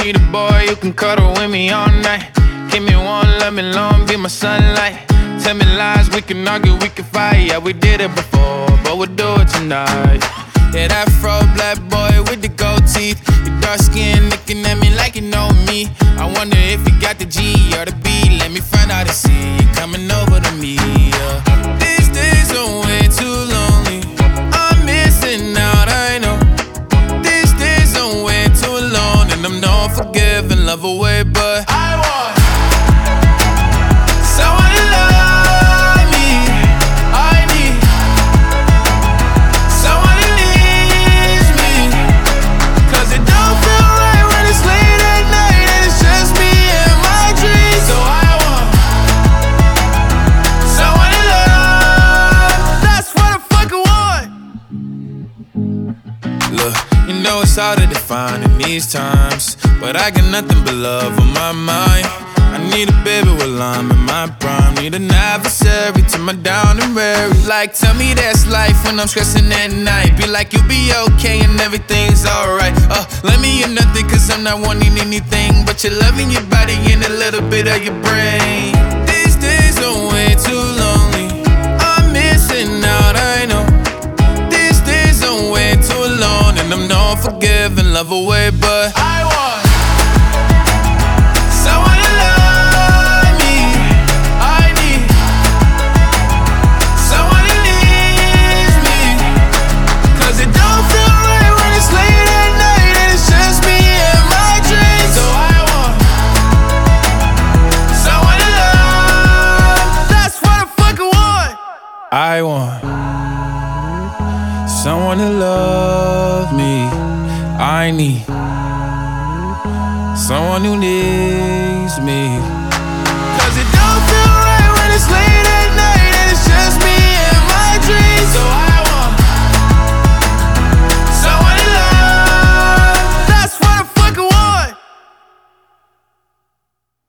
need a boy who can cuddle with me all night. Give me one, let me long, be my sunlight. Tell me lies, we can argue, we can fight. Yeah, we did it before, but we'll do it tonight. Yeah, that fro black boy with the gold teeth. Your dark skin looking at me like you know me. I wonder if you got the G or the B. Let me find out and see you coming over to me. Yeah. These days are way too lonely. I'm missing out, I know. These days are way too alone, and I'm not forgiving, love away, but I want someone to love me. I need someone who needs me. 'Cause it don't feel right when it's late at night and it's just me and my dreams. So I want someone to love. That's what I fucking want. Look, you know it's hard to define in these times, but I got nothing but love on my mind. I need a baby while I'm in my prime. Need an adversary to my down and weary. Like, tell me that's life when I'm stressing at night. Be like, you'll be okay and everything's alright. Let me in nothing 'cause I'm not wanting anything but your love in your body and a little bit of your brain. These days are way too lonely. I'm missing out, I know. These days are way too alone, and I'm not forgiving, love away, but I want someone to love me. I need someone who needs me. 'Cause it don't feel right when it's late at night and it's just me and my dreams. So I want someone to love. That's what I fucking want. I want someone to love me. I need someone who needs me. 'Cause it don't feel right